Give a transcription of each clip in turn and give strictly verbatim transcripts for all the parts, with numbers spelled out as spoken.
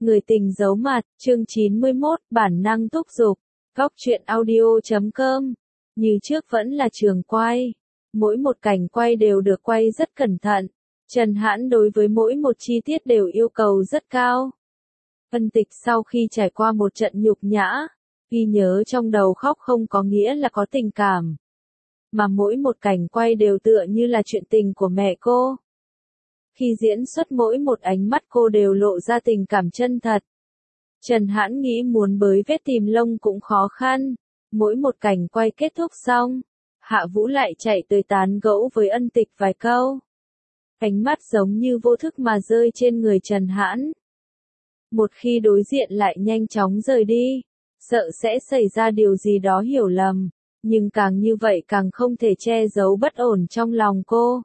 Người tình giấu mặt, chương chín mươi mốt, bản năng thúc giục, góc truyện audio chấm com. Như trước vẫn là trường quay. Mỗi một cảnh quay đều được quay rất cẩn thận. Trần Hãn đối với mỗi một chi tiết đều yêu cầu rất cao. Ân Tịch sau khi trải qua một trận nhục nhã, ghi nhớ trong đầu khóc không có nghĩa là có tình cảm. Mà mỗi một cảnh quay đều tựa như là chuyện tình của mẹ cô. Khi diễn xuất mỗi một ánh mắt cô đều lộ ra tình cảm chân thật. Trần Hãn nghĩ muốn bới vết tìm lông cũng khó khăn. Mỗi một cảnh quay kết thúc xong, Hạ Vũ lại chạy tới tán gẫu với Ân Tịch vài câu. Ánh mắt giống như vô thức mà rơi trên người Trần Hãn. Một khi đối diện lại nhanh chóng rời đi, sợ sẽ xảy ra điều gì đó hiểu lầm, nhưng càng như vậy càng không thể che giấu bất ổn trong lòng cô.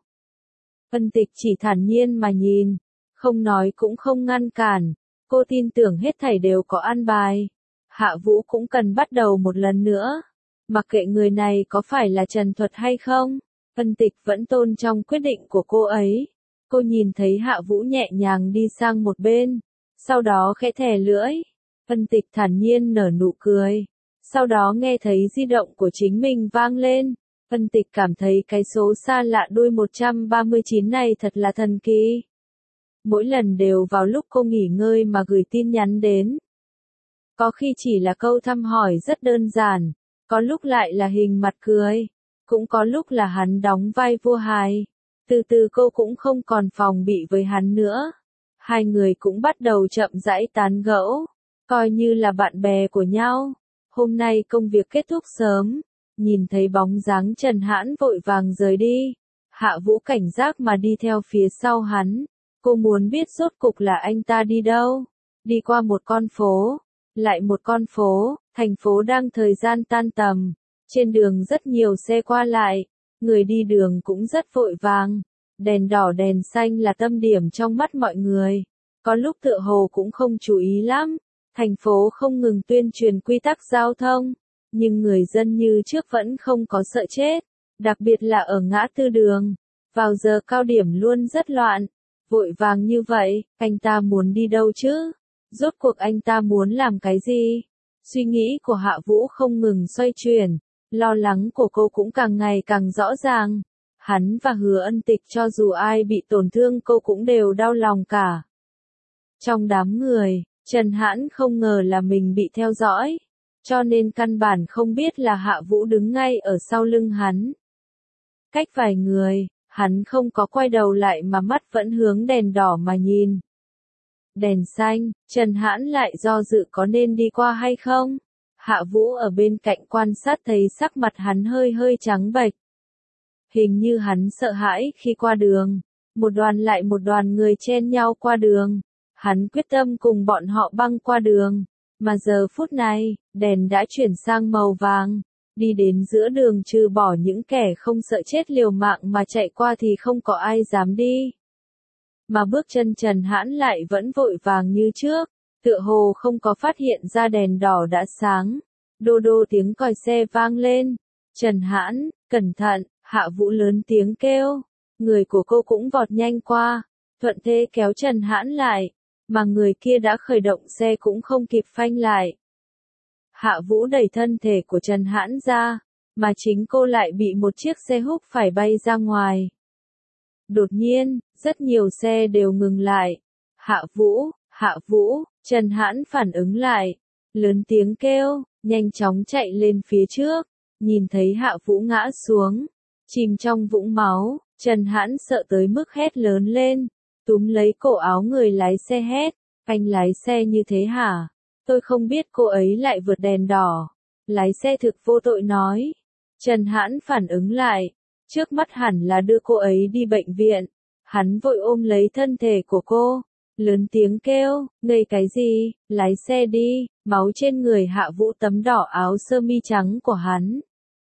Ân Tịch chỉ thản nhiên mà nhìn, không nói cũng không ngăn cản, cô tin tưởng hết thảy đều có an bài. Hạ Vũ cũng cần bắt đầu một lần nữa, mặc kệ người này có phải là Trần Thuật hay không, Ân Tịch vẫn tôn trọng quyết định của cô ấy. Cô nhìn thấy Hạ Vũ nhẹ nhàng đi sang một bên, sau đó khẽ thè lưỡi. Ân Tịch thản nhiên nở nụ cười, sau đó nghe thấy di động của chính mình vang lên. Ân Tịch cảm thấy cái số xa lạ đuôi một trăm ba mươi chín này thật là thần kỳ. Mỗi lần đều vào lúc cô nghỉ ngơi mà gửi tin nhắn đến. Có khi chỉ là câu thăm hỏi rất đơn giản, có lúc lại là hình mặt cười, cũng có lúc là hắn đóng vai vua hài. Từ từ cô cũng không còn phòng bị với hắn nữa. Hai người cũng bắt đầu chậm rãi tán gẫu, coi như là bạn bè của nhau. Hôm nay công việc kết thúc sớm, nhìn thấy bóng dáng Trần Hãn vội vàng rời đi. Hạ Vũ cảnh giác mà đi theo phía sau hắn. Cô muốn biết rốt cục là anh ta đi đâu. Đi qua một con phố, lại một con phố, thành phố đang thời gian tan tầm. Trên đường rất nhiều xe qua lại, người đi đường cũng rất vội vàng. Đèn đỏ đèn xanh là tâm điểm trong mắt mọi người. Có lúc tựa hồ cũng không chú ý lắm. Thành phố không ngừng tuyên truyền quy tắc giao thông, nhưng người dân như trước vẫn không có sợ chết. Đặc biệt là ở ngã tư đường, vào giờ cao điểm luôn rất loạn. Vội vàng như vậy, anh ta muốn đi đâu chứ? Rốt cuộc anh ta muốn làm cái gì? Suy nghĩ của Hạ Vũ không ngừng xoay chuyển, lo lắng của cô cũng càng ngày càng rõ ràng. Hắn và Hứa Ân Tịch cho dù ai bị tổn thương cô cũng đều đau lòng cả. Trong đám người, Trần Hãn không ngờ là mình bị theo dõi, cho nên căn bản không biết là Hạ Vũ đứng ngay ở sau lưng hắn. Cách vài người, hắn không có quay đầu lại mà mắt vẫn hướng đèn đỏ mà nhìn. Đèn xanh, Trần Hãn lại do dự có nên đi qua hay không. Hạ Vũ ở bên cạnh quan sát thấy sắc mặt hắn hơi hơi trắng bệch. Hình như hắn sợ hãi khi qua đường. Một đoàn lại một đoàn người chen nhau qua đường. Hắn quyết tâm cùng bọn họ băng qua đường. Mà giờ phút này, đèn đã chuyển sang màu vàng. Đi đến giữa đường trừ bỏ những kẻ không sợ chết liều mạng mà chạy qua thì không có ai dám đi. Mà bước chân Trần Hãn lại vẫn vội vàng như trước. Tựa hồ không có phát hiện ra đèn đỏ đã sáng. Đô đô tiếng còi xe vang lên. Trần Hãn, cẩn thận. Hạ Vũ lớn tiếng kêu, người của cô cũng vọt nhanh qua, thuận thế kéo Trần Hãn lại, mà người kia đã khởi động xe cũng không kịp phanh lại. Hạ Vũ đẩy thân thể của Trần Hãn ra, mà chính cô lại bị một chiếc xe húc phải bay ra ngoài. Đột nhiên, rất nhiều xe đều ngừng lại. Hạ Vũ, Hạ Vũ, Trần Hãn phản ứng lại, lớn tiếng kêu, nhanh chóng chạy lên phía trước, nhìn thấy Hạ Vũ ngã xuống. Chìm trong vũng máu, Trần Hãn sợ tới mức hét lớn lên, túm lấy cổ áo người lái xe hét, anh lái xe như thế hả? Tôi không biết cô ấy lại vượt đèn đỏ. Lái xe thực vô tội nói. Trần Hãn phản ứng lại, trước mắt hẳn là đưa cô ấy đi bệnh viện. Hắn vội ôm lấy thân thể của cô, lớn tiếng kêu, ngây cái gì, lái xe đi, máu trên người Hạ Vũ tấm đỏ áo sơ mi trắng của hắn.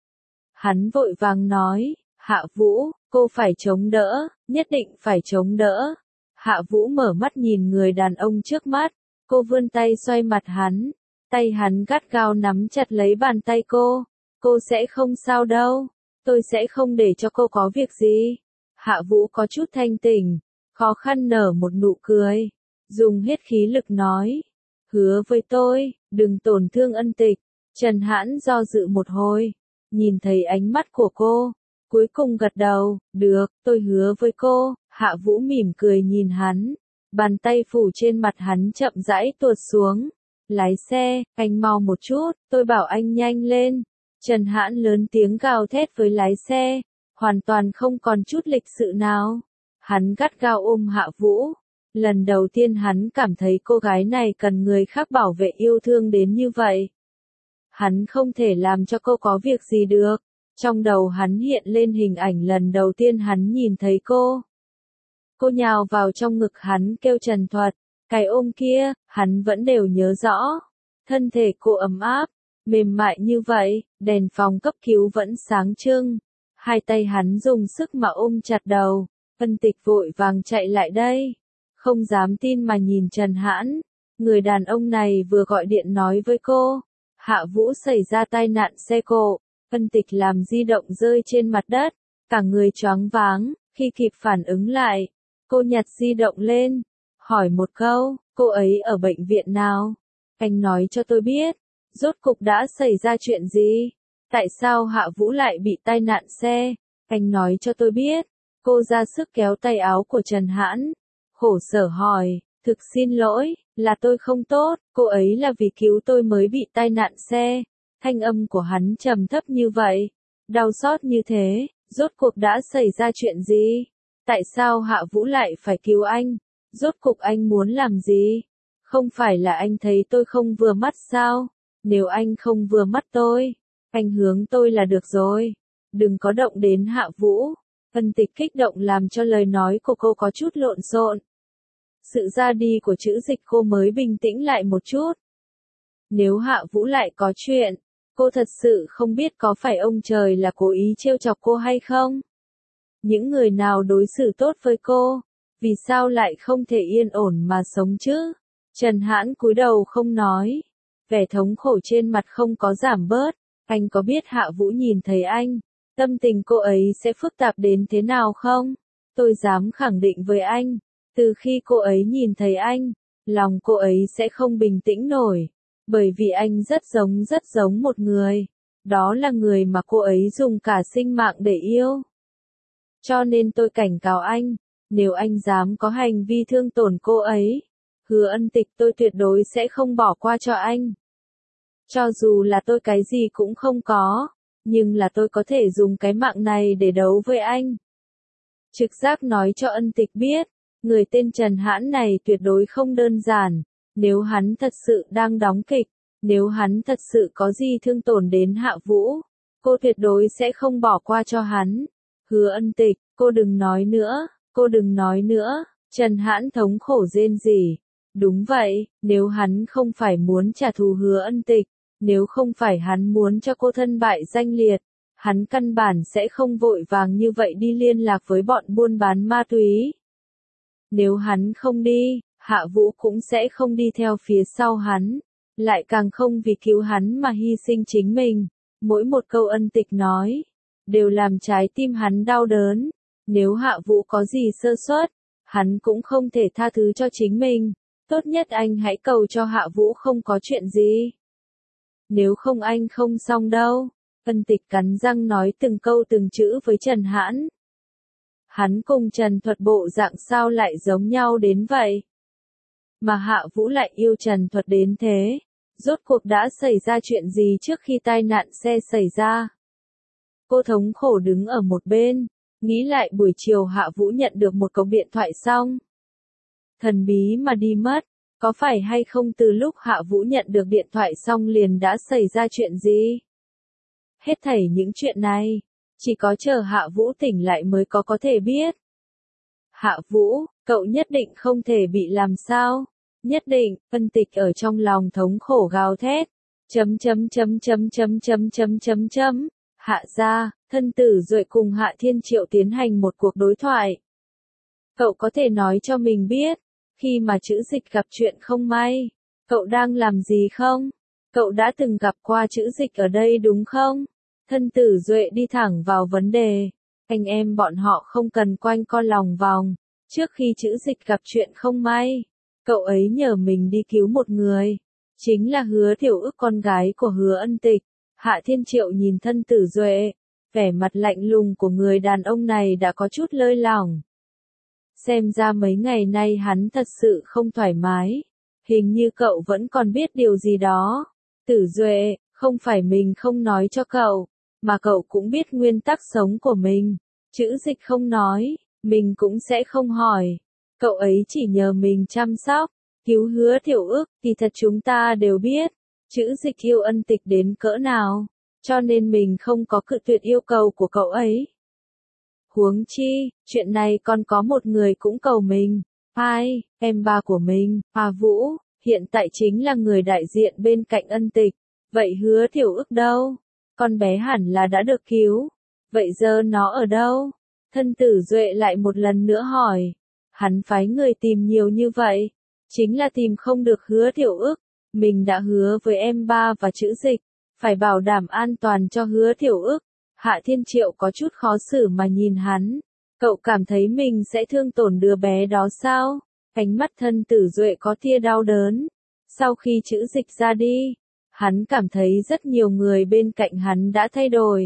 Hắn vội vàng nói, Hạ Vũ, cô phải chống đỡ, nhất định phải chống đỡ. Hạ Vũ mở mắt nhìn người đàn ông trước mắt, cô vươn tay xoay mặt hắn, tay hắn gắt gao nắm chặt lấy bàn tay cô, cô sẽ không sao đâu, tôi sẽ không để cho cô có việc gì. Hạ Vũ có chút thanh tỉnh, khó khăn nở một nụ cười, dùng hết khí lực nói. Hứa với tôi, đừng tổn thương Ân Tịch. Trần Hãn do dự một hồi, nhìn thấy ánh mắt của cô, cuối cùng gật đầu, được, tôi hứa với cô. Hạ Vũ mỉm cười nhìn hắn, bàn tay phủ trên mặt hắn chậm rãi tuột xuống. Lái xe, anh mau một chút, tôi bảo anh nhanh lên. Trần Hãn lớn tiếng gào thét với lái xe, hoàn toàn không còn chút lịch sự nào. Hắn gắt gao ôm Hạ Vũ. Lần đầu tiên hắn cảm thấy cô gái này cần người khác bảo vệ yêu thương đến như vậy. Hắn không thể làm cho cô có việc gì được. Trong đầu hắn hiện lên hình ảnh lần đầu tiên hắn nhìn thấy cô. Cô nhào vào trong ngực hắn kêu trần thuật. Cái ôm kia, hắn vẫn đều nhớ rõ. Thân thể cô ấm áp, mềm mại như vậy, đèn phòng cấp cứu vẫn sáng trưng. Hai tay hắn dùng sức mà ôm chặt đầu. Ân Tịch vội vàng chạy lại đây. Không dám tin mà nhìn Trần Hãn. Người đàn ông này vừa gọi điện nói với cô. Hạ Vũ xảy ra tai nạn xe cộ. Ân Tịch làm di động rơi trên mặt đất. Cả người choáng váng. Khi kịp phản ứng lại, cô nhặt di động lên. Hỏi một câu, cô ấy ở bệnh viện nào? Anh nói cho tôi biết. Rốt cục đã xảy ra chuyện gì? Tại sao Hạ Vũ lại bị tai nạn xe? Anh nói cho tôi biết. Cô ra sức kéo tay áo của Trần Hãn. Khổ sở hỏi, thực xin lỗi, là tôi không tốt, cô ấy là vì cứu tôi mới bị tai nạn xe. Thanh âm của hắn trầm thấp như vậy, đau xót như thế, rốt cuộc đã xảy ra chuyện gì? Tại sao Hạ Vũ lại phải cứu anh? Rốt cuộc anh muốn làm gì? Không phải là anh thấy tôi không vừa mắt sao? Nếu anh không vừa mắt tôi, anh hướng tôi là được rồi. Đừng có động đến Hạ Vũ. Ân Tịch kích động làm cho lời nói của cô có chút lộn xộn. Sự ra đi của chữ dịch cô mới bình tĩnh lại một chút. Nếu Hạ Vũ lại có chuyện, cô thật sự không biết có phải ông trời là cố ý trêu chọc cô hay không? Những người nào đối xử tốt với cô, vì sao lại không thể yên ổn mà sống chứ? Trần Hãn cúi đầu không nói, vẻ thống khổ trên mặt không có giảm bớt. Anh có biết Hạ Vũ nhìn thấy anh, tâm tình cô ấy sẽ phức tạp đến thế nào không? Tôi dám khẳng định với anh, từ khi cô ấy nhìn thấy anh, lòng cô ấy sẽ không bình tĩnh nổi, bởi vì anh rất giống rất giống một người, đó là người mà cô ấy dùng cả sinh mạng để yêu. Cho nên tôi cảnh cáo anh, nếu anh dám có hành vi thương tổn cô ấy, hứa Ân Tịch tôi tuyệt đối sẽ không bỏ qua cho anh. Cho dù là tôi cái gì cũng không có, nhưng là tôi có thể dùng cái mạng này để đấu với anh. Trực giác nói cho Ân Tịch biết, người tên Trần Hãn này tuyệt đối không đơn giản. Nếu hắn thật sự đang đóng kịch, nếu hắn thật sự có gì thương tổn đến Hạ Vũ, cô tuyệt đối sẽ không bỏ qua cho hắn. Hứa Ân Tịch, cô đừng nói nữa, cô đừng nói nữa. Trần Hãn thống khổ rên rỉ. Đúng vậy, nếu hắn không phải muốn trả thù Hứa Ân Tịch, nếu không phải hắn muốn cho cô thân bại danh liệt, hắn căn bản sẽ không vội vàng như vậy đi liên lạc với bọn buôn bán ma túy. Nếu hắn không đi, Hạ Vũ cũng sẽ không đi theo phía sau hắn, lại càng không vì cứu hắn mà hy sinh chính mình. Mỗi một câu Ân Tịch nói, đều làm trái tim hắn đau đớn. Nếu Hạ Vũ có gì sơ suất, hắn cũng không thể tha thứ cho chính mình. Tốt nhất anh hãy cầu cho Hạ Vũ không có chuyện gì. Nếu không anh không xong đâu. Ân Tịch cắn răng nói từng câu từng chữ với Trần Hãn. Hắn cùng Trần Thuật bộ dạng sao lại giống nhau đến vậy? Mà Hạ Vũ lại yêu Trần Thuật đến thế. Rốt cuộc đã xảy ra chuyện gì trước khi tai nạn xe xảy ra? Cô thống khổ đứng ở một bên, nghĩ lại buổi chiều Hạ Vũ nhận được một cuộc điện thoại xong. Thần bí mà đi mất, có phải hay không từ lúc Hạ Vũ nhận được điện thoại xong liền đã xảy ra chuyện gì? Hết thảy những chuyện này, chỉ có chờ Hạ Vũ tỉnh lại mới có có thể biết. Hạ Vũ, cậu nhất định không thể bị làm sao? Nhất định, Ân Tịch ở trong lòng thống khổ gào thét. Chấm chấm chấm chấm chấm chấm chấm chấm chấm. Hạ gia, thân tử Duệ cùng Hạ Thiên Triệu tiến hành một cuộc đối thoại. Cậu có thể nói cho mình biết, khi mà chữ dịch gặp chuyện không may, cậu đang làm gì không? Cậu đã từng gặp qua chữ dịch ở đây đúng không? Thân tử Duệ đi thẳng vào vấn đề. Anh em bọn họ không cần quanh co lòng vòng. Trước khi chữ dịch gặp chuyện không may, Cậu ấy nhờ mình đi cứu một người. Chính là Hứa Thiểu Ức, con gái của Hứa Ân Tịch. Hạ Thiên Triệu nhìn Thân Tử Duệ. Vẻ mặt lạnh lùng của người đàn ông này đã có chút lơi lỏng. Xem ra mấy ngày nay hắn thật sự không thoải mái. Hình như cậu vẫn còn biết điều gì đó. Tử Duệ, không phải mình không nói cho cậu, mà cậu cũng biết nguyên tắc sống của mình. Chữ Dịch không nói, mình cũng sẽ không hỏi. Cậu ấy chỉ nhờ mình chăm sóc, cứu Hứa Thiểu Ức, thì thật chúng ta đều biết. Chữ Dịch yêu Ân Tịch đến cỡ nào, cho nên mình không có cự tuyệt yêu cầu của cậu ấy. Huống chi, chuyện này còn có một người cũng cầu mình. Ai, em ba của mình, Hà Vũ, hiện tại chính là người đại diện bên cạnh Ân Tịch. Vậy Hứa Thiểu Ức đâu? Con bé hẳn là đã được cứu. Vậy giờ nó ở đâu? Thân Tử Duệ lại một lần nữa hỏi. Hắn phái người tìm nhiều như vậy, chính là tìm không được Hứa Thiểu Ức. Mình đã hứa với em ba và Chữ Dịch, phải bảo đảm an toàn cho Hứa Thiểu Ức. Hạ Thiên Triệu có chút khó xử mà nhìn hắn. Cậu cảm thấy mình sẽ thương tổn đứa bé đó sao? Ánh mắt Thân Tử Duệ có tia đau đớn. Sau khi Chữ Dịch ra đi, hắn cảm thấy rất nhiều người bên cạnh hắn đã thay đổi.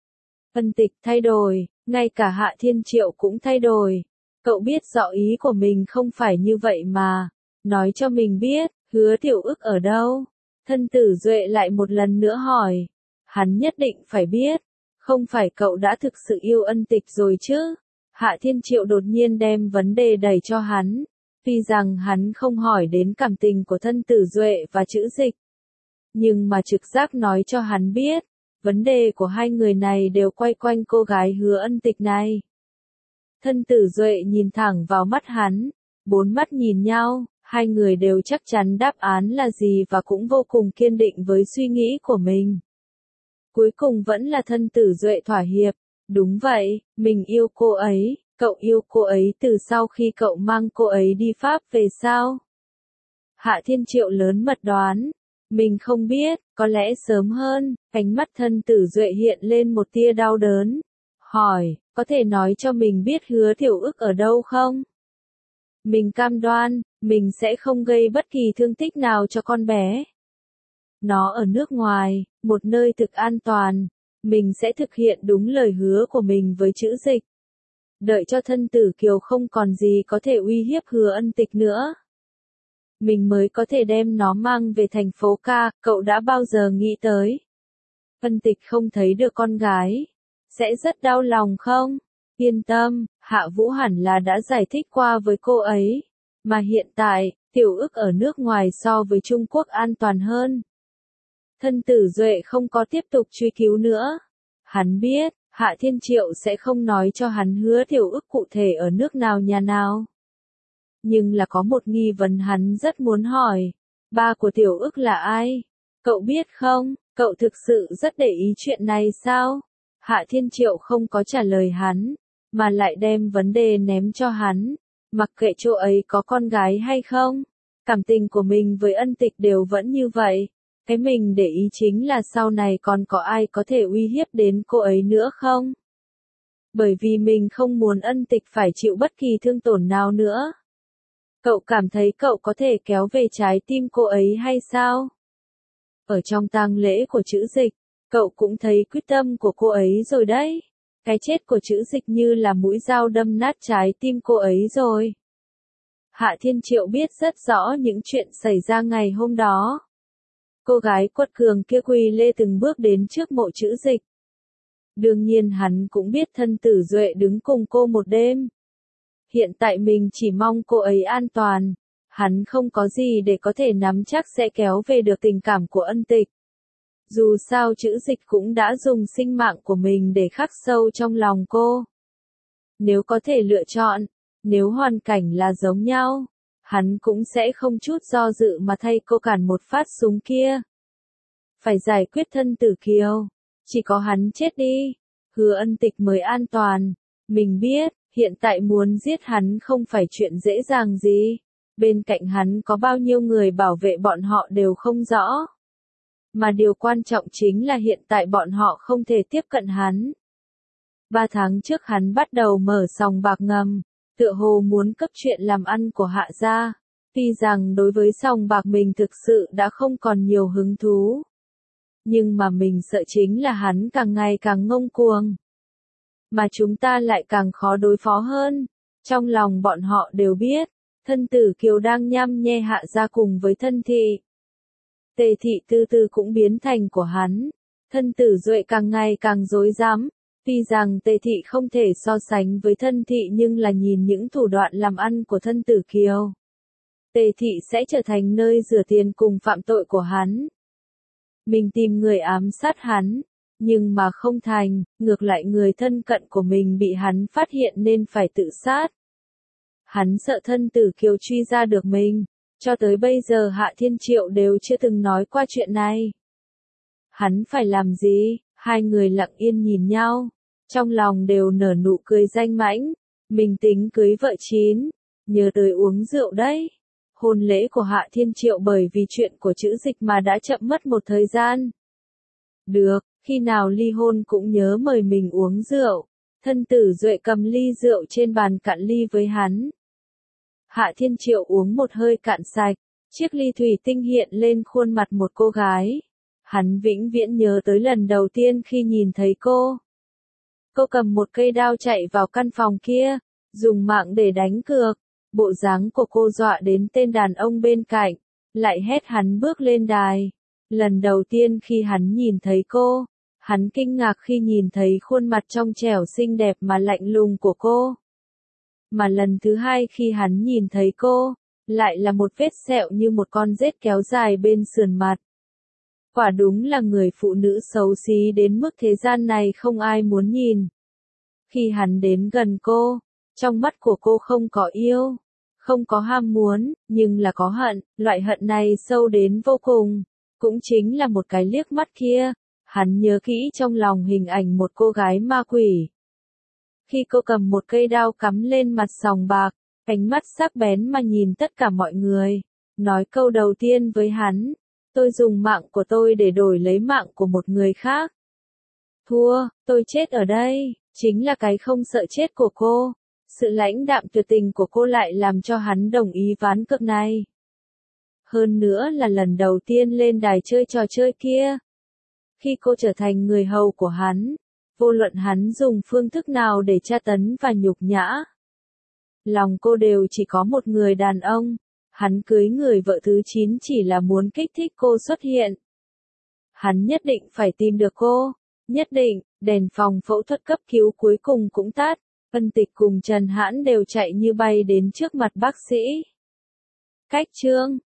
Ân Tịch thay đổi, ngay cả Hạ Thiên Triệu cũng thay đổi. Cậu biết rõ ý của mình không phải như vậy mà. Nói cho mình biết, Hứa Thiểu Ức ở đâu? Thân Tử Duệ lại một lần nữa hỏi. Hắn nhất định phải biết. Không phải cậu đã thực sự yêu Ân Tịch rồi chứ? Hạ Thiên Triệu đột nhiên đem vấn đề đẩy cho hắn. Tuy rằng hắn không hỏi đến cảm tình của Thân Tử Duệ và Chữ Dịch, nhưng mà trực giác nói cho hắn biết, vấn đề của hai người này đều quay quanh cô gái Hứa Ân Tịch này. Thân Tử Duệ nhìn thẳng vào mắt hắn, bốn mắt nhìn nhau, hai người đều chắc chắn đáp án là gì và cũng vô cùng kiên định với suy nghĩ của mình. Cuối cùng vẫn là Thân Tử Duệ thỏa hiệp. Đúng vậy, mình yêu cô ấy. Cậu yêu cô ấy từ sau khi cậu mang cô ấy đi Pháp về sao? Hạ Thiên Triệu lớn mật đoán. Mình không biết, có lẽ sớm hơn. Ánh mắt Thân Tử Duệ hiện lên một tia đau đớn. Hỏi, có thể nói cho mình biết Hứa Thiểu Ức ở đâu không? Mình cam đoan, mình sẽ không gây bất kỳ thương tích nào cho con bé. Nó ở nước ngoài, một nơi thực an toàn. Mình sẽ thực hiện đúng lời hứa của mình với Chữ Dịch. Đợi cho Thân Tử Kiều không còn gì có thể uy hiếp Hứa Ân Tịch nữa, mình mới có thể đem nó mang về thành phố ca. Cậu đã bao giờ nghĩ tới Ân Tịch không thấy được con gái sẽ rất đau lòng không? Yên tâm, Hạ Vũ hẳn là đã giải thích qua với cô ấy. Mà hiện tại, Tiểu Ức ở nước ngoài so với Trung Quốc an toàn hơn. Thân Tử Duệ không có tiếp tục truy cứu nữa. Hắn biết, Hạ Thiên Triệu sẽ không nói cho hắn Hứa Thiểu Ức cụ thể ở nước nào nhà nào. Nhưng là có một nghi vấn hắn rất muốn hỏi. Ba của Tiểu Ức là ai? Cậu biết không? Cậu thực sự rất để ý chuyện này sao? Hạ Thiên Triệu không có trả lời hắn, mà lại đem vấn đề ném cho hắn. Mặc kệ chỗ ấy có con gái hay không, cảm tình của mình với Ân Tịch đều vẫn như vậy. Cái mình để ý chính là sau này còn có ai có thể uy hiếp đến cô ấy nữa không? Bởi vì mình không muốn Ân Tịch phải chịu bất kỳ thương tổn nào nữa. Cậu cảm thấy cậu có thể kéo về trái tim cô ấy hay sao? Ở trong tang lễ của Chữ Dịch, cậu cũng thấy quyết tâm của cô ấy rồi đấy. Cái chết của Chữ Dịch như là mũi dao đâm nát trái tim cô ấy rồi. Hạ Thiên Triệu biết rất rõ những chuyện xảy ra ngày hôm đó. Cô gái quật cường kia quỳ lê từng bước đến trước mộ Chữ Dịch. Đương nhiên hắn cũng biết Thân Tử Duệ đứng cùng cô một đêm. Hiện tại mình chỉ mong cô ấy an toàn. Hắn không có gì để có thể nắm chắc sẽ kéo về được tình cảm của Ân Tịch. Dù sao Chữ Dịch cũng đã dùng sinh mạng của mình để khắc sâu trong lòng cô. Nếu có thể lựa chọn, nếu hoàn cảnh là giống nhau, hắn cũng sẽ không chút do dự mà thay cô cản một phát súng kia. Phải giải quyết Thân Tử Kiều, chỉ có hắn chết đi, Hứa Ân Tịch mới an toàn. Mình biết, hiện tại muốn giết hắn không phải chuyện dễ dàng gì. Bên cạnh hắn có bao nhiêu người bảo vệ bọn họ đều không rõ. Mà điều quan trọng chính là hiện tại bọn họ không thể tiếp cận hắn. Ba tháng trước hắn bắt đầu mở sòng bạc ngầm, tựa hồ muốn cấp chuyện làm ăn của Hạ gia. Tuy rằng đối với sòng bạc mình thực sự đã không còn nhiều hứng thú. Nhưng mà mình sợ chính là hắn càng ngày càng ngông cuồng. Mà chúng ta lại càng khó đối phó hơn. Trong lòng bọn họ đều biết, thân tử Kiều đang nhăm nhe hạ ra cùng với thân thị. Tề thị từ từ cũng biến thành của hắn. Thân tử Duệ càng ngày càng rối rắm. Tuy rằng Tề thị không thể so sánh với thân thị nhưng là nhìn những thủ đoạn làm ăn của thân tử Kiều. Tề thị sẽ trở thành nơi rửa tiền cùng phạm tội của hắn. Mình tìm người ám sát hắn, nhưng mà không thành, ngược lại người thân cận của mình bị hắn phát hiện nên phải tự sát. Hắn sợ thân tử Kiều truy ra được mình, cho tới bây giờ Hạ Thiên Triệu đều chưa từng nói qua chuyện này. Hắn phải làm gì? Hai người lặng yên nhìn nhau, trong lòng đều nở nụ cười danh mãnh. Mình tính cưới vợ chín, nhớ tới uống rượu đấy. Hôn lễ của Hạ Thiên Triệu bởi vì chuyện của chữ dịch mà đã chậm mất một thời gian. Được, khi nào ly hôn cũng nhớ mời mình uống rượu. Thân tử Duệ cầm ly rượu trên bàn cạn ly với hắn. Hạ Thiên Triệu uống một hơi cạn sạch, chiếc ly thủy tinh hiện lên khuôn mặt một cô gái. Hắn vĩnh viễn nhớ tới lần đầu tiên khi nhìn thấy cô. Cô cầm một cây đao chạy vào căn phòng kia, dùng mạng để đánh cược. Bộ dáng của cô dọa đến tên đàn ông bên cạnh, lại hét hắn bước lên đài. Lần đầu tiên khi hắn nhìn thấy cô, hắn kinh ngạc khi nhìn thấy khuôn mặt trong trẻo xinh đẹp mà lạnh lùng của cô. Mà lần thứ hai khi hắn nhìn thấy cô, lại là một vết sẹo như một con rết kéo dài bên sườn mặt. Quả đúng là người phụ nữ xấu xí đến mức thế gian này không ai muốn nhìn. Khi hắn đến gần cô, trong mắt của cô không có yêu, không có ham muốn, nhưng là có hận, loại hận này sâu đến vô cùng. Cũng chính là một cái liếc mắt kia, hắn nhớ kỹ trong lòng hình ảnh một cô gái ma quỷ. Khi cô cầm một cây đao cắm lên mặt sòng bạc, ánh mắt sắc bén mà nhìn tất cả mọi người, nói câu đầu tiên với hắn, tôi dùng mạng của tôi để đổi lấy mạng của một người khác. Thua, tôi chết ở đây, chính là cái không sợ chết của cô. Sự lãnh đạm tuyệt tình của cô lại làm cho hắn đồng ý ván cược này. Hơn nữa là lần đầu tiên lên đài chơi trò chơi kia. Khi cô trở thành người hầu của hắn, vô luận hắn dùng phương thức nào để tra tấn và nhục nhã. Lòng cô đều chỉ có một người đàn ông. Hắn cưới người vợ thứ chín chỉ là muốn kích thích cô xuất hiện. Hắn nhất định phải tìm được cô. Nhất định, đèn phòng phẫu thuật cấp cứu cuối cùng cũng tắt. Ân Tịch cùng Trần Hãn đều chạy như bay đến trước mặt bác sĩ. Cách chương